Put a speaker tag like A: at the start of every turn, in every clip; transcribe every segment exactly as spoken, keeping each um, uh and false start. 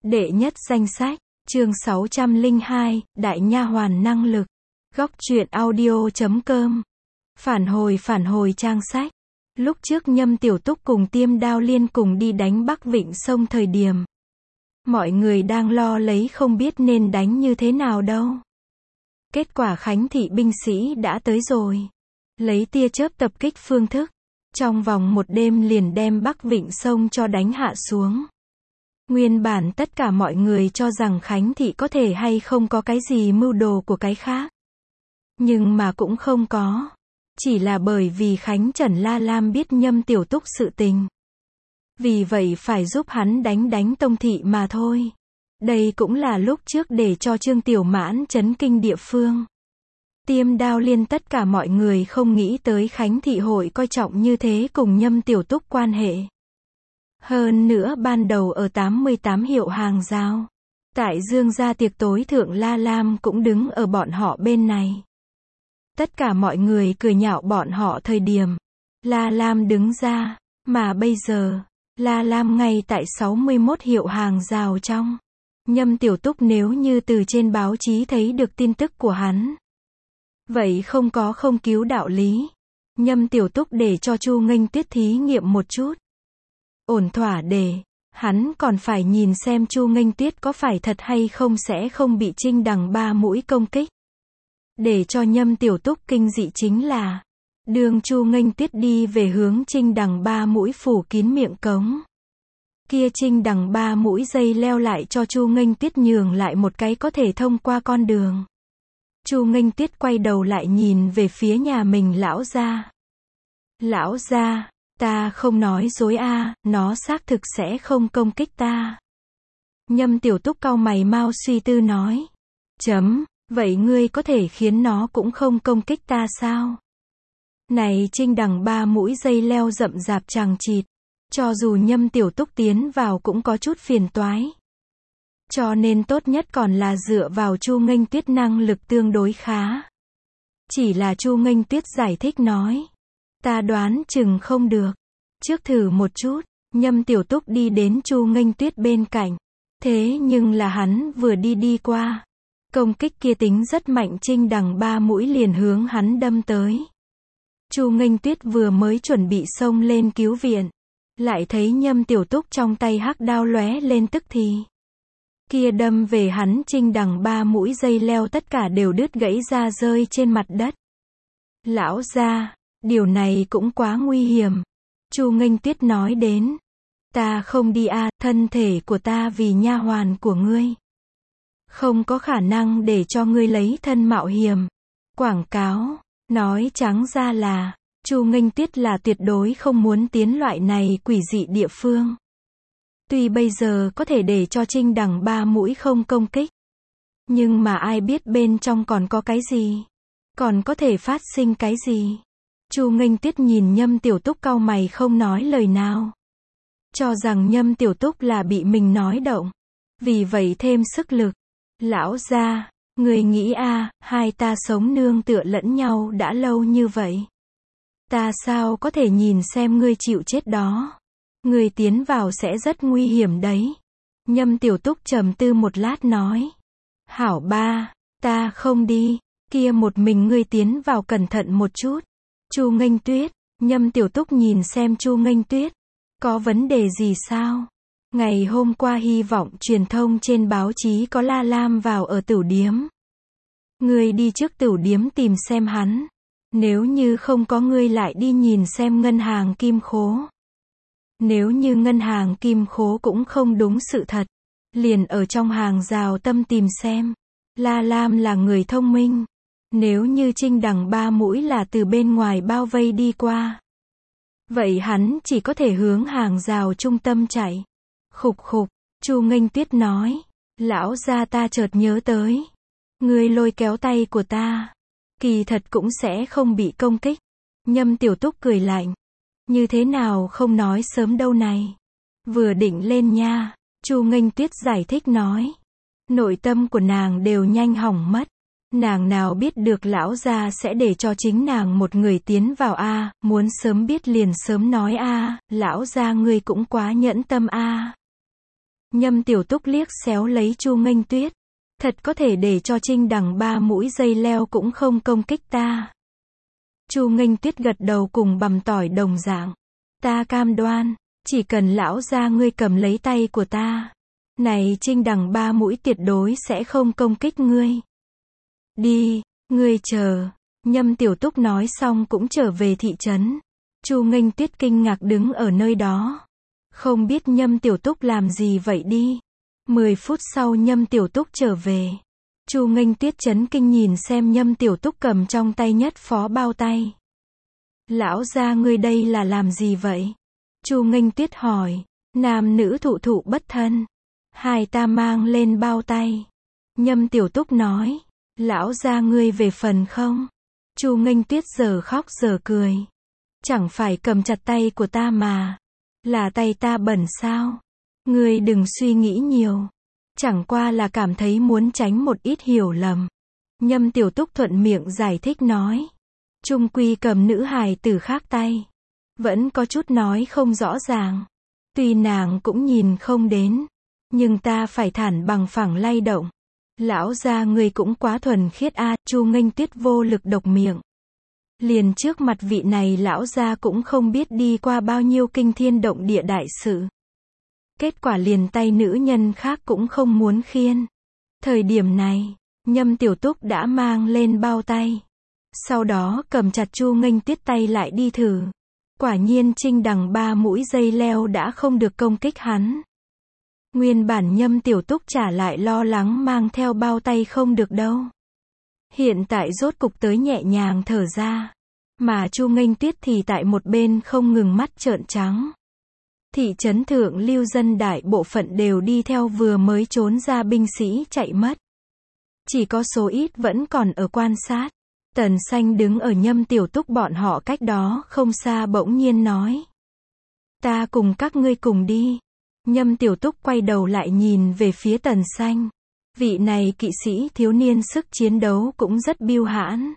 A: Đệ nhất danh sách, chương sáu trăm lẻ hai, Đại nha hoàn năng lực. Góc truyện audio chấm com. Phản hồi phản hồi trang sách. Lúc trước Nhâm Tiểu Túc cùng Tiêm Đao Liên cùng đi đánh Bắc Vịnh Sông thời điểm. Mọi người đang lo lấy không biết nên đánh như thế nào đâu. Kết quả Khánh thị binh sĩ đã tới rồi. Lấy tia chớp tập kích phương thức. Trong vòng một đêm liền đem Bắc Vịnh Sông cho đánh hạ xuống. Nguyên bản tất cả mọi người cho rằng Khánh thị có thể hay không có cái gì mưu đồ của cái khác. Nhưng mà cũng không có. Chỉ là bởi vì Khánh Trần La Lam biết Nhâm Tiểu Túc sự tình. Vì vậy phải giúp hắn đánh đánh Tông thị mà thôi. Đây cũng là lúc trước để cho Trương Tiểu Mãn chấn kinh địa phương. Tiêm Đao Liên tất cả mọi người không nghĩ tới Khánh thị hội coi trọng như thế cùng Nhâm Tiểu Túc quan hệ. Hơn nữa ban đầu ở tám mươi tám hiệu hàng giao. Tại Dương gia tiệc tối thượng La Lam cũng đứng ở bọn họ bên này. Tất cả mọi người cười nhạo bọn họ thời điểm. La Lam đứng ra. Mà bây giờ, La Lam ngay tại sáu mươi mốt hiệu hàng rào trong. Nhâm Tiểu Túc nếu như từ trên báo chí thấy được tin tức của hắn. Vậy không có không cứu đạo lý. Nhâm Tiểu Túc để cho Chu Nghênh Tuyết thí nghiệm một chút. Ổn thỏa để, hắn còn phải nhìn xem Chu Nghênh Tuyết có phải thật hay không sẽ không bị Trinh Đằng ba mũi công kích. Để cho Nhâm Tiểu Túc kinh dị chính là, đường Chu Nghênh Tuyết đi về hướng Trinh Đằng ba mũi phủ kín miệng cống. Kia Trinh Đằng ba mũi dây leo lại cho Chu Nghênh Tuyết nhường lại một cái có thể thông qua con đường. Chu Nghênh Tuyết quay đầu lại nhìn về phía nhà mình lão gia. Lão gia, ta không nói dối a, à, nó xác thực sẽ không công kích ta. Nhâm Tiểu Túc cau mày mau suy tư nói. Chấm, vậy ngươi có thể khiến nó cũng không công kích ta sao? Này Trinh Đằng ba mũi dây leo rậm rạp chằng chịt. Cho dù Nhâm Tiểu Túc tiến vào cũng có chút phiền toái. Cho nên tốt nhất còn là dựa vào Chu Nghênh Tuyết năng lực tương đối khá. Chỉ là Chu Nghênh Tuyết giải thích nói. Ta đoán chừng không được. Trước thử một chút, Nhâm Tiểu Túc đi đến Chu Nghênh Tuyết bên cạnh. Thế nhưng là hắn vừa đi đi qua. Công kích kia tính rất mạnh Trinh Đằng ba mũi liền hướng hắn đâm tới. Chu Nghênh Tuyết vừa mới chuẩn bị xông lên cứu viện. Lại thấy Nhâm Tiểu Túc trong tay hắc đao lóe lên tức thì. Kia đâm về hắn Trinh Đằng ba mũi dây leo tất cả đều đứt gãy ra rơi trên mặt đất. Lão gia, điều này cũng quá nguy hiểm. Chu Nghênh Tuyết nói đến. Ta không đi a, à, thân thể của ta vì nha hoàn của ngươi. Không có khả năng để cho ngươi lấy thân mạo hiểm. Quảng cáo, nói trắng ra là, Chu Nghênh Tuyết là tuyệt đối không muốn tiến loại này quỷ dị địa phương. Tuy bây giờ có thể để cho Trinh Đằng ba mũi không công kích. Nhưng mà ai biết bên trong còn có cái gì? Còn có thể phát sinh cái gì? Chu Nghênh Tuyết nhìn Nhâm Tiểu Túc cau mày không nói lời nào. Cho rằng Nhâm Tiểu Túc là bị mình nói động. Vì vậy thêm sức lực. Lão gia, người nghĩ a, à, hai ta sống nương tựa lẫn nhau đã lâu như vậy. Ta sao có thể nhìn xem ngươi chịu chết đó. Ngươi tiến vào sẽ rất nguy hiểm đấy. Nhâm Tiểu Túc trầm tư một lát nói. Hảo ba, ta không đi. Kia một mình ngươi tiến vào cẩn thận một chút. Chu Nghênh Tuyết, Nhâm Tiểu Túc nhìn xem Chu Nghênh Tuyết. Có vấn đề gì sao? Ngày hôm qua hy vọng truyền thông trên báo chí có La Lam vào ở tửu điếm. Ngươi đi trước tửu điếm tìm xem hắn. Nếu như không có ngươi lại đi nhìn xem ngân hàng kim khố. Nếu như ngân hàng kim khố cũng không đúng sự thật. Liền ở trong hàng rào tâm tìm xem. La Lam là người thông minh. Nếu như Trinh Đằng ba mũi là từ bên ngoài bao vây đi qua. Vậy hắn chỉ có thể hướng hàng rào trung tâm chạy. Khục khục, Chu Nghênh Tuyết nói. Lão gia ta chợt nhớ tới. Ngươi lôi kéo tay của ta. Kỳ thật cũng sẽ không bị công kích. Nhâm Tiểu Túc cười lạnh. Như thế nào không nói sớm đâu này. Vừa định lên nha. Chu Nghênh Tuyết giải thích nói. Nội tâm của nàng đều nhanh hỏng mất. Nàng nào biết được lão gia sẽ để cho chính nàng một người tiến vào a, muốn sớm biết liền sớm nói a, lão gia ngươi cũng quá nhẫn tâm a. Nhâm Tiểu Túc liếc xéo lấy Chu Nghênh Tuyết. Thật có thể để cho Trinh Đằng ba mũi dây leo cũng không công kích ta. Chu Nghênh Tuyết gật đầu cùng bằm tỏi đồng dạng. Ta cam đoan, chỉ cần lão gia ngươi cầm lấy tay của ta. Này Trinh Đằng ba mũi tuyệt đối sẽ không công kích ngươi. Đi, ngươi chờ. Nhâm Tiểu Túc nói xong cũng trở về thị trấn. Chu Nghênh Tuyết kinh ngạc đứng ở nơi đó. Không biết Nhâm Tiểu Túc làm gì vậy đi. Mười phút sau Nhâm Tiểu Túc trở về. Chu Nghênh Tuyết chấn kinh nhìn xem Nhâm Tiểu Túc cầm trong tay nhất phó bao tay. Lão gia ngươi đây là làm gì vậy? Chu Nghênh Tuyết hỏi. Nam nữ thụ thụ bất thân. Hai ta mang lên bao tay. Nhâm Tiểu Túc nói. Lão gia ngươi về phần không? Chu Nghênh Tuyết giờ khóc giờ cười. Chẳng phải cầm chặt tay của ta mà. Là tay ta bẩn sao? Ngươi đừng suy nghĩ nhiều. Chẳng qua là cảm thấy muốn tránh một ít hiểu lầm. Nhâm Tiểu Túc thuận miệng giải thích nói. Chung quy cầm nữ hài tử khác tay. Vẫn có chút nói không rõ ràng. Tuy nàng cũng nhìn không đến. Nhưng ta phải thản bằng phẳng lay động. Lão gia ngươi cũng quá thuần khiết a. À, Chu Nghênh Tuyết vô lực độc miệng. Liền trước mặt vị này lão gia cũng không biết đi qua bao nhiêu kinh thiên động địa đại sự. Kết quả liền tay nữ nhân khác cũng không muốn khiên. Thời điểm này, Nhâm Tiểu Túc đã mang lên bao tay. Sau đó cầm chặt Chu Nghênh Tuyết tay lại đi thử. Quả nhiên Trinh Đằng ba mũi dây leo đã không được công kích hắn. Nguyên bản Nhâm Tiểu Túc trả lại lo lắng mang theo bao tay không được đâu. Hiện tại rốt cục tới nhẹ nhàng thở ra. Mà Chu Nghênh Tuyết thì tại một bên không ngừng mắt trợn trắng. Thị trấn thượng lưu dân đại bộ phận đều đi theo vừa mới trốn ra binh sĩ chạy mất. Chỉ có số ít vẫn còn ở quan sát. Tần Xanh đứng ở Nhâm Tiểu Túc bọn họ cách đó không xa bỗng nhiên nói. Ta cùng các ngươi cùng đi. Nhâm Tiểu Túc quay đầu lại nhìn về phía Tần Xanh. Vị này kỵ sĩ thiếu niên sức chiến đấu cũng rất biêu hãn.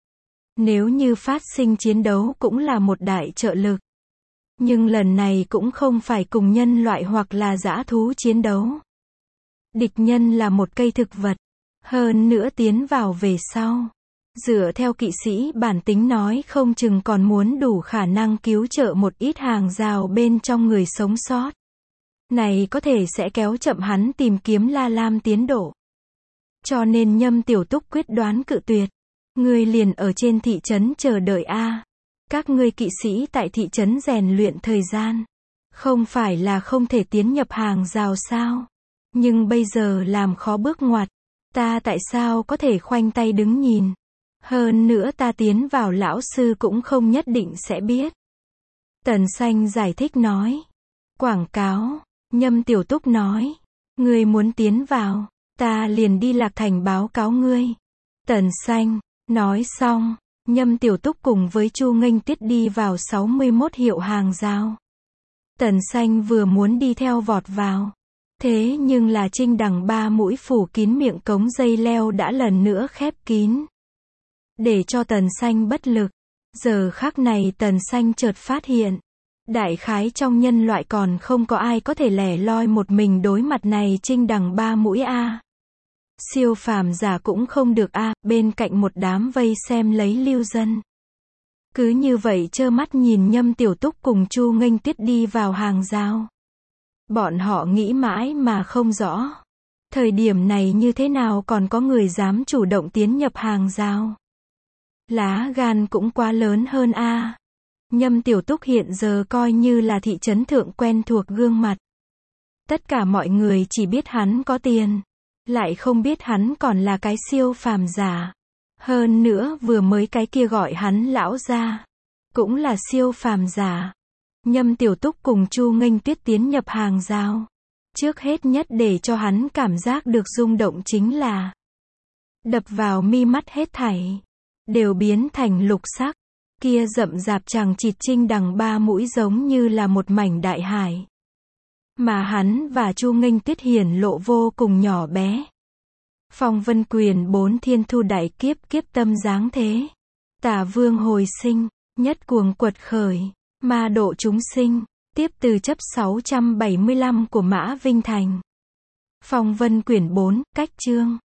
A: Nếu như phát sinh chiến đấu cũng là một đại trợ lực. Nhưng lần này cũng không phải cùng nhân loại hoặc là dã thú chiến đấu. Địch nhân là một cây thực vật. Hơn nữa tiến vào về sau. Dựa theo kỵ sĩ bản tính nói không chừng còn muốn đủ khả năng cứu trợ một ít hàng rào bên trong người sống sót. Này có thể sẽ kéo chậm hắn tìm kiếm La Lam tiến độ. Cho nên Nhâm Tiểu Túc quyết đoán cự tuyệt. Ngươi liền ở trên thị trấn chờ đợi a. Các ngươi kỵ sĩ tại thị trấn rèn luyện thời gian. Không phải là không thể tiến nhập hàng rào sao. Nhưng bây giờ làm khó bước ngoặt. Ta tại sao có thể khoanh tay đứng nhìn. Hơn nữa ta tiến vào lão sư cũng không nhất định sẽ biết. Tần Xanh giải thích nói. Quảng cáo. Nhâm Tiểu Túc nói. Ngươi muốn tiến vào. Ta liền đi Lạc Thành báo cáo ngươi. Tần Xanh. Nói xong. Nhâm Tiểu Túc cùng với Chu Nghênh Tuyết đi vào sáu mươi mốt hiệu hàng rào. Tần Xanh vừa muốn đi theo vọt vào. Thế nhưng là Trinh Đằng ba mũi phủ kín miệng cống dây leo đã lần nữa khép kín. Để cho Tần Xanh bất lực. Giờ khắc này Tần Xanh chợt phát hiện. Đại khái trong nhân loại còn không có ai có thể lẻ loi một mình đối mặt này Trinh Đằng ba mũi a. Siêu phàm giả cũng không được a, bên cạnh một đám vây xem lấy lưu dân. Cứ như vậy trơ mắt nhìn Nhâm Tiểu Túc cùng Chu Nghênh Tuyết đi vào hàng rào. Bọn họ nghĩ mãi mà không rõ. Thời điểm này như thế nào còn có người dám chủ động tiến nhập hàng rào. Lá gan cũng quá lớn hơn a. Nhâm Tiểu Túc hiện giờ coi như là thị trấn thượng quen thuộc gương mặt. Tất cả mọi người chỉ biết hắn có tiền. Lại không biết hắn còn là cái siêu phàm giả. Hơn nữa vừa mới cái kia gọi hắn lão gia. Cũng là siêu phàm giả. Nhâm Tiểu Túc cùng Chu Nghênh Tuyết tiến nhập hàng rào. Trước hết nhất để cho hắn cảm giác được rung động chính là. Đập vào mi mắt hết thảy. Đều biến thành lục sắc. Kia rậm rạp chằng chịt Trinh Đằng ba mũi giống như là một mảnh đại hải. Mà hắn và Chu Nghênh Tuyết hiển lộ vô cùng nhỏ bé. Phong vân quyền bốn thiên thu đại kiếp kiếp tâm dáng thế. Tả vương hồi sinh, nhất cuồng quật khởi, ma độ chúng sinh, tiếp từ chấp sáu trăm bảy mươi lăm của Mã Vinh Thành. Phong vân quyển bốn, cách chương.